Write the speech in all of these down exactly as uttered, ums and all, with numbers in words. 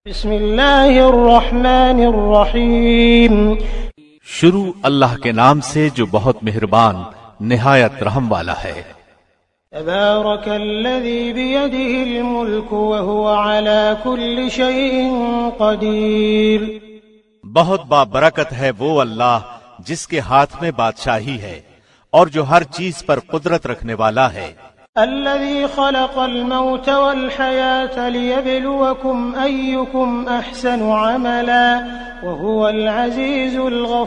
بسم اللہ الرحمن الرحیم۔ شروع اللہ کے نام سے جو بہت مہربان نہایت رحم والا ہے۔ تبارک الذی بیدہ الملک وہو علی کل شیء قدیر۔ بہت بابرکت ہے وہ اللہ جس کے ہاتھ میں بادشاہی ہے اور جو ہر چیز پر قدرت رکھنے والا ہے۔ الذي خلق الموت والحياة ليبلوكم أيكم أحسن عملا وهو العزيز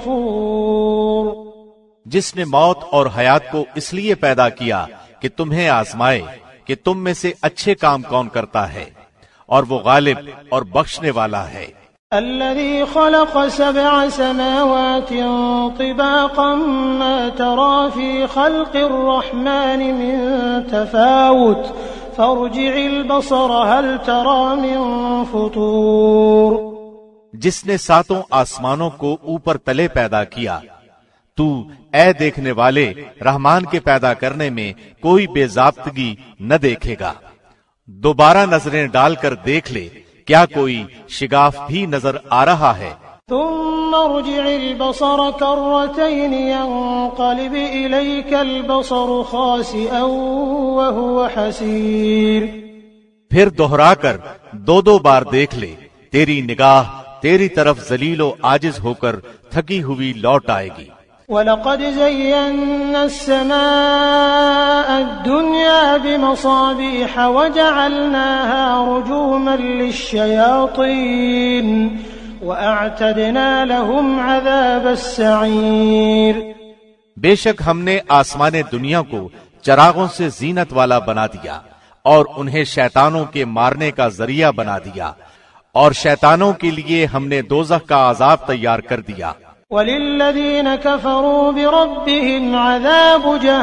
الغفور۔ جس نے موت اور حیات کو اس لیے پیدا کیا کہ تمہیں آزمائے کہ تم میں سے اچھے کام کون کرتا ہے، اور وہ غالب اور بخشنے والا ہے۔ الذي خلق سبع سماوات طباقا ما ترى في خلق الرحمن من تفاوت فارجع البصر هل ترى من فطور۔ جس نے ساتوں آسمانوں کو اوپر تلے پیدا کیا، تو اے دیکھنے والے رحمان کے پیدا کرنے میں کوئی بے ضابطگی نہ دیکھے گا۔ دوبارہ نظریں ڈال کر دیکھ لے، کیا کوئی شگاف بھی نظر آ رہا ہے؟ ثم ارجع البصر كرتين ينقلب إليك البصر خاسئا وهو حسير۔ پھر دوہرا کر دو دو بار دیکھ لے، تیری نگاہ تیری طرف ذلیل و عاجز ہو کر تھکی ہوئی لوٹ آئے گی۔ وَلَقَدْ زَيَّنَّا السَّمَاءَ الدُّنْيَا بِمَصَابِيحَ وَجَعَلْنَاهَا رُجُومًا لِلشَّيَاطِينِ وَأَعْتَدْنَا لَهُمْ عَذَابَ السَّعِيرِ۔ بے شک ہم نے آسمان دنیا کو چراغوں سے زینت والا بنا دیا اور انہیں شیطانوں کے مارنے کا ذریعہ بنا دیا، اور شیطانوں کے لیے ہم نے دوزخ کا عذاب تیار کر دیا۔ وَلِلَّذِينَ كَفَرُوا بِرَبِّهِمْ عَذَابُ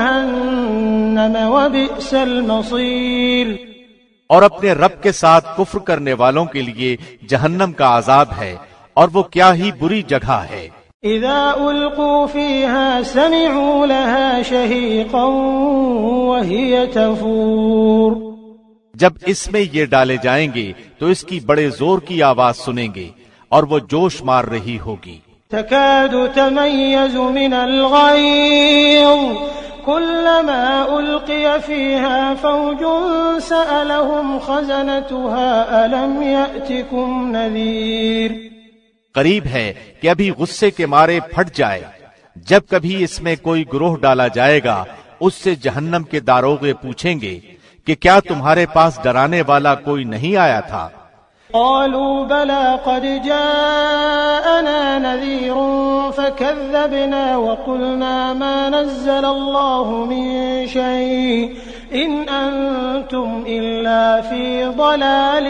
جَهَنَّمَ وَبِئْسَ الْمَصِيرُ۔ اور اپنے رب کے ساتھ کفر کرنے والوں کے لیے جہنم کا عذاب ہے، اور وہ کیا ہی بری جگہ ہے۔ اذا القوا فيها سمعوا لها شهيقا وهي تفور۔ جب اس میں یہ ڈالے جائیں گے تو اس کی بڑے زور کی آواز سنیں گے، اور وہ جوش مار رہی ہوگی۔ تكاد تميز من الغيظ كلما ألقي فيها فوج سألهم خزنتها ألم يأتكم نذير۔ قریب ہے کہ ابھی غصے کے مارے پھٹ جائے، جب کبھی اس میں کوئی گروہ ڈالا جائے گا اس سے جہنم کے داروغے پوچھیں گے کہ کیا تمہارے پاس ڈرانے والا کوئی نہیں آیا تھا؟ قالوا بلى قد جاءنا نذير فكذبنا وقلنا ما نزل الله من شيء إن أنتم إلا في ضلال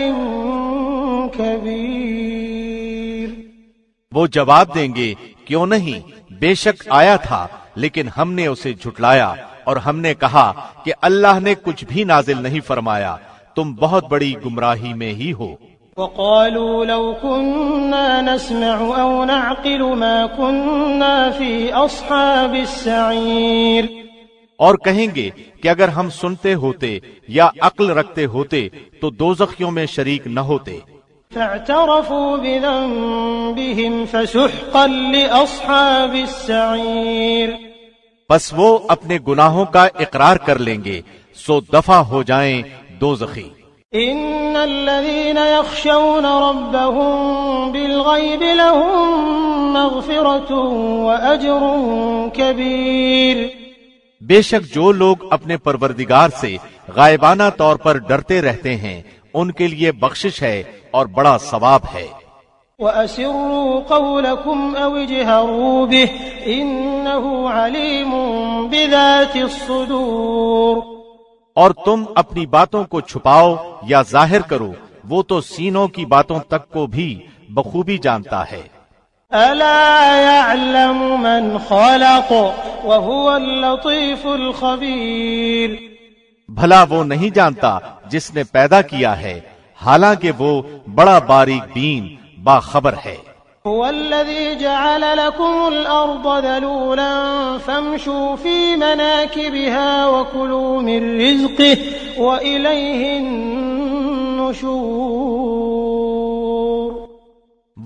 كبير۔ وہ جواب دیں گے کیوں نہیں، بے شک آیا تھا لیکن ہم نے اسے جھٹلایا، اور ہم نے کہا کہ اللہ نے کچھ بھی نازل نہیں فرمایا، تم بہت بڑی گمراہی میں ہی ہو۔ وقالوا لو كنا نسمع أو نعقل ما كنا في أصحاب السعير۔ اور کہیں گے کہ اگر ہم سنتے ہوتے یا عقل رکھتے ہوتے تو دوزخیوں میں شریک نہ ہوتے۔ فاعترفوا بذنبهم فسحقا لأصحاب السعير۔ پس وہ اپنے گناہوں کا اقرار کر لیں گے، سو دفع ہو جائیں دوزخی۔ ان الذين يخشون ربهم بالغيب لهم مغفرة واجر كبير۔ بے شک جو لوگ اپنے پروردگار سے غائبانہ طور پر ڈرتے رہتے ہیں ان کے لیے بخشش ہے اور بڑا ثواب ہے۔ وَأَسِرُّوا قَوْلَكُمْ أَوْ اجْهَرُوا بِهِ إِنَّهُ عَلِيمٌ بِذَاتِ الصُّدُورِ۔ اور تم اپنی باتوں کو چھپاؤ یا ظاہر کرو، وہ تو سینوں کی باتوں تک کو بھی بخوبی جانتا ہے۔ أَلَا يَعْلَمُ مَنْ خَلَقَ وَهُوَ اللَّطِيفُ الْخَبِيرُ۔ بھلا وہ نہیں جانتا جس نے پیدا کیا ہے، حالانکہ وہ بڑا باریک بین باخبر ہے۔ هو الذي جعل لكم الأرض ذلولا فامشوا في مناكبها وكلوا من رزقه وإليه النشور۔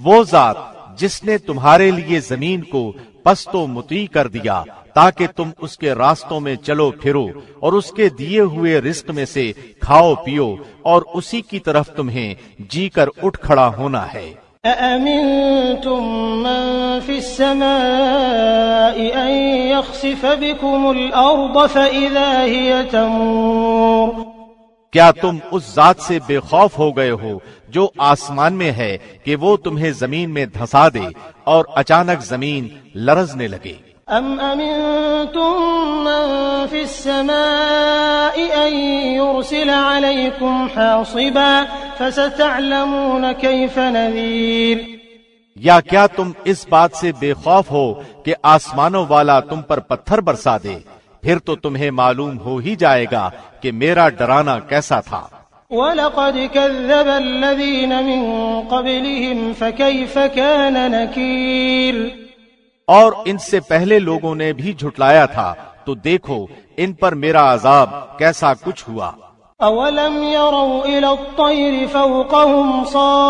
وہ ذات جس نے تمہارے لیے زمین کو پست و مطیع کر دیا تاکہ تم اس کے راستوں میں چلو پھرو اور اس کے دیے ہوئے رزق میں سے کھاؤ پیو اور اسی کی طرف تمہیں جی کر اٹھ کھڑا ہونا ہے۔ أَأَمِنْتُمْ مَنْ فِي السَّمَاءِ أَنْ يَخْسِفَ بِكُمُ الْأَرْضَ فَإِذَا هِيَ تَمُورُ؟ کیا تم اس ذات سے بے خوف ہو گئے ہو جو آسمان میں ہے کہ وہ تمہیں زمین میں دھسا دے اور اچانک زمین لرزنے لگے؟ أَمْ أَمِنْتُمْ مَنْ فِي السَّمَاءِ أَنْ يُرْسِلَ عَلَيْكُمْ حَاصِبًا فَسَتَعْلَمُونَ كَيْفَ نَذِيرٌ؟ یا کیا تم اس بات سے بے خوف ہو کہ آسمانوں والا تم پر پتھر برسا دے؟ پھر تو تمہیں معلوم ہو ہی جائے گا کہ میرا ڈرانا کیسا تھا۔ وَلَقَدْ كَذَّبَ الَّذِينَ مِن قَبْلِهِمْ فَكَيْفَ كَانَ نَكِيرٌ؟ اور ان سے پہلے لوگوں نے بھی جھٹلایا تھا تو دیکھو ان پر میرا عذاب کیسا کچھ ہوا۔ أَوَلَمْ يَرَوْا إِلَى الطَّيْرِ فَوْقَهُمْ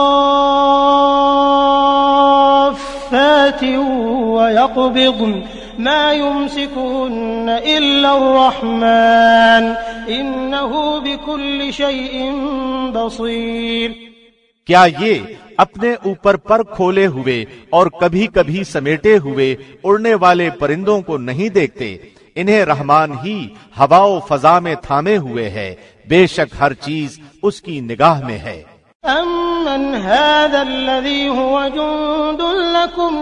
صَافَّاتٍ وَيَقْبِضْنَ مَا يُمْسِكُهُنَّ إِلَّا الرَّحْمَنُ إِنَّهُ بِكُلِّ شَيْءٍ بَصِيرٌ۔ کیا یہ اپنے اوپر پر کھولے ہوئے اور کبھی کبھی سمیٹے ہوئے اڑنے والے پرندوں کو نہیں دیکھتے؟ انہیں رحمان ہی ہوا و فضا میں تھامے ہوئے ہے، بے شک ہر چیز اس کی نگاہ میں ہے۔ أَمَّنْ هَذَا الَّذِي هُوَ جُنْدٌ لَكُمْ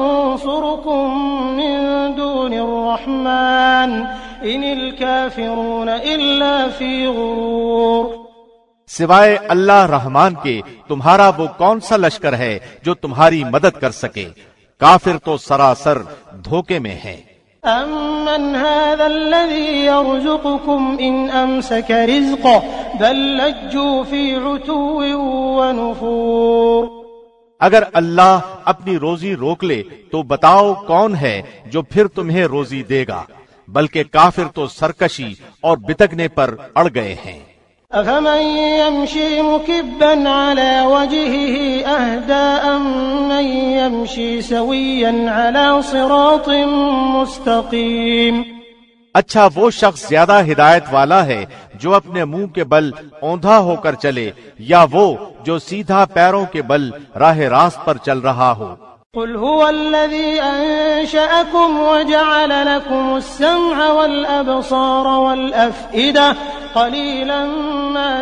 يَنْصُرُكُمْ مِنْ دُونِ الرَّحْمَنِ إِنِ الْكَافِرُونَ إِلَّا فِي غُرُورٍ۔ سوائے اللہ رحمان کے تمہارا وہ کون سا لشکر ہے جو تمہاری مدد کر سکے؟ کافر تو سراسر دھوکے میں ہیں۔ أَمَّنْ هَذَا الَّذِي يَرْزُقُكُمْ إِنْ أَمْسَكَ رِزْقَهُ بَلْ لَجُّوا فِي عُتُوٍّ وَنُفُورٍ۔ اگر اللہ اپنی روزی روک لے تو بتاؤ کون ہے جو پھر تمہیں روزی دے گا، بلکہ کافر تو سرکشی اور بتکنے پر اڑ گئے ہیں۔ أَفَمَن يَمْشِي مُكِبًّا عَلَى وَجْهِهِ أَهْدَىٰ أَمَّن يَمْشِي سَوِيًّا عَلَى صِرَاطٍ مُّسْتَقِيمٍ؟ اچھا وہ شخص زیادہ ہدایت والا ہے جو اپنے منہ کے بل اوندھا ہو کر چلے، یا وہ جو سیدھا پیروں کے بل راہ راست پر چل رہا ہو؟ قل هو الذي أنشأكم وجعل لكم السمع والأبصار والأفئدة قليلا ما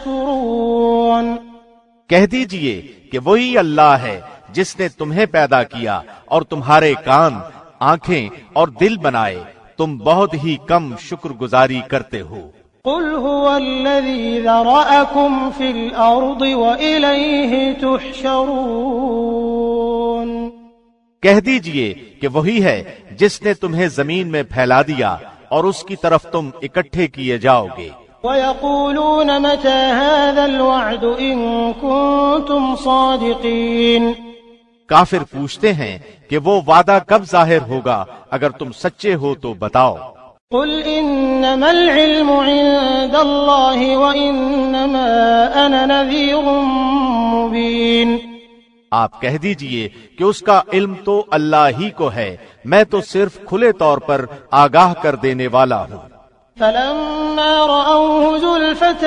تشكرون۔ کہہ دیجئے کہ وہی اللہ ہے جس نے تمہیں پیدا کیا اور تمہارے کان، آنکھیں اور دل بنائے، تم بہت ہی کم شکر گزاری کرتے ہو۔ قل هو الذي ذرأكم في الأرض وإليه تحشرون۔ کہہ دیجئے کہ وہی ہے جس نے تمہیں زمین میں پھیلا دیا اور اس کی طرف تم اکٹھے کیے جاؤ گے۔ وَيَقُولُونَ مَتَى هَذَا الْوَعْدُ إِن كُنتُمْ صَادِقِينَ۔ کافر پوچھتے ہیں کہ وہ وعدہ کب ظاہر ہوگا، اگر تم سچے ہو تو بتاؤ۔ قل انما العلم عند الله وانما انا نذير مبين۔ آپ کہہ دیجئے کہ اس کا علم تو اللہ ہی کو ہے، میں تو صرف کھلے طور پر آگاہ کر دینے والا ہوں۔ فلما رأوه زلفة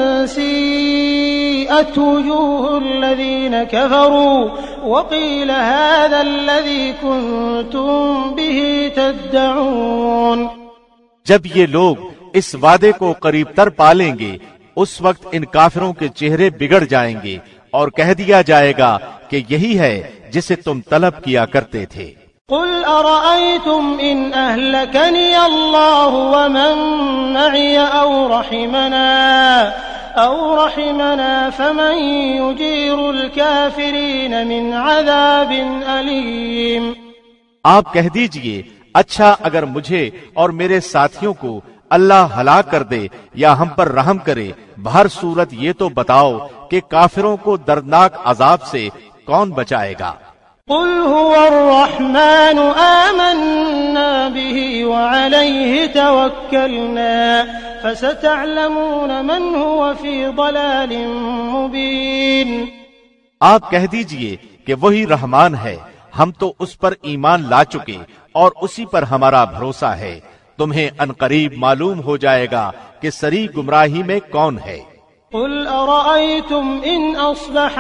سيئت وجوه الذين كفروا وقيل هذا الذي كنتم به تدعون۔ جب یہ لوگ اس وعدے کو قریب تر پالیں گے، اس وقت ان کافروں کے چہرے بگڑ جائیں گے اور کہہ دیا جائے گا کہ یہی ہے جسے تم طلب کیا کرتے تھے۔ قل ارأيتم ان اهلكني الله ومن معي او رحمنا او رحمنا فمن يجير الكافرين من عذاب أليم۔ آپ کہہ دیجئے اچھا اگر مجھے اور میرے ساتھیوں کو اللہ ہلاک کر دے یا ہم پر رحم کرے، بہر صورت یہ تو بتاؤ کہ کافروں کو دردناک عذاب سے کون بچائے گا۔ قل هو الرحمن آمنا به وعليه توكلنا فستعلمون من هو في ضلال مبين۔ آپ کہہ دیجئے کہ وہی رحمان ہے، ہم تو اس پر ایمان لا چکے اور اسی پر ہمارا بھروسہ ہے۔ تمہیں انقریب معلوم ہو جائے گا کہ سری گمراہی میں کون ہے۔ قل أرأيتم إن أصبح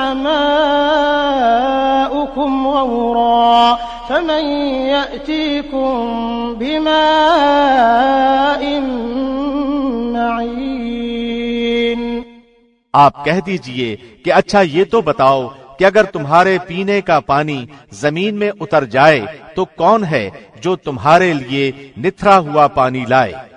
ماؤكم غورا فمن يأتيكم بماء معين۔ آپ کہہ دیجئے کہ اچھا یہ تو بتاؤ کہ اگر تمہارے پینے کا پانی زمین میں اتر جائے تو کون ہے جو تمہارے لیے نتھرا ہوا پانی لائے؟